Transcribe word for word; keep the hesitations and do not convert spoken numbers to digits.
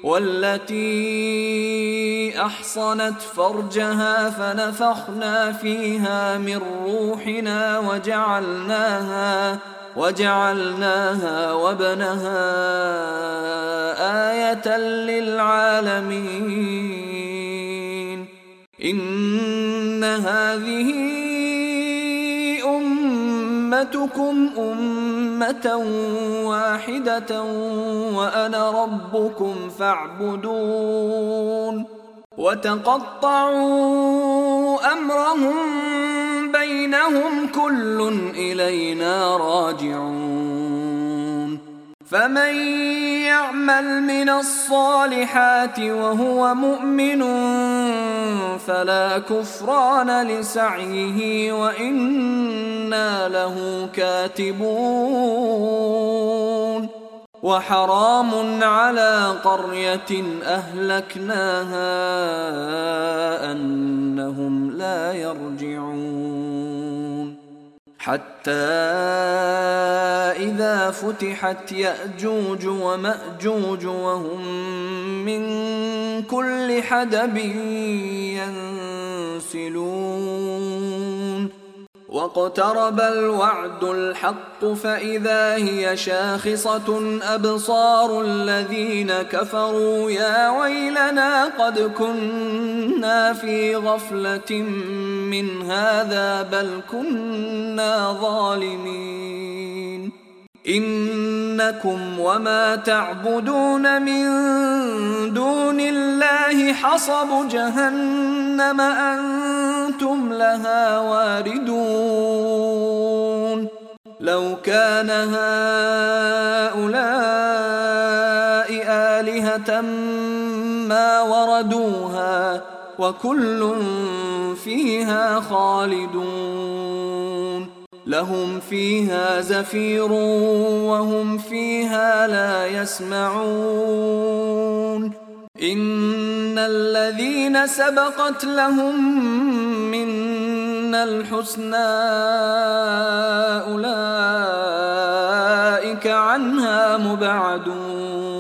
والتي أحصنت فرجها فنفخنا فيها من روحنا وجعلناها وجعلناها وابنها آية للعالمين. إن هذه أمتكم أمة واحدة وأنا ربكم فاعبدون. وتقطعوا أمرهم بينهم كل إلينا راجعون. فمن يعمل من الصالحات وهو مؤمن فلا كفران لسعيه وإنا له كاتبون. وحرام على قرية أهلكناها أنهم لا يرجعون. حتى إذا فتحت يأجوج ومأجوج وهم من كل حدب ينسلون. واقترب الوعد الحق فإذا هي شاخصة أبصار الذين كفروا يا ويلنا قد كنا في غفلة من هذا بل كنا ظالمين. إنكم وما تعبدون من دون الله حصب جهنم أنتم لها واردون. لو كان هؤلاء آلهة ما وردوها وكل فيها خالدون. لهم فيها زفير وهم فيها لا يسمعون. إن الذين سبقت لهم منا الحسنى أولئك عنها مبعدون.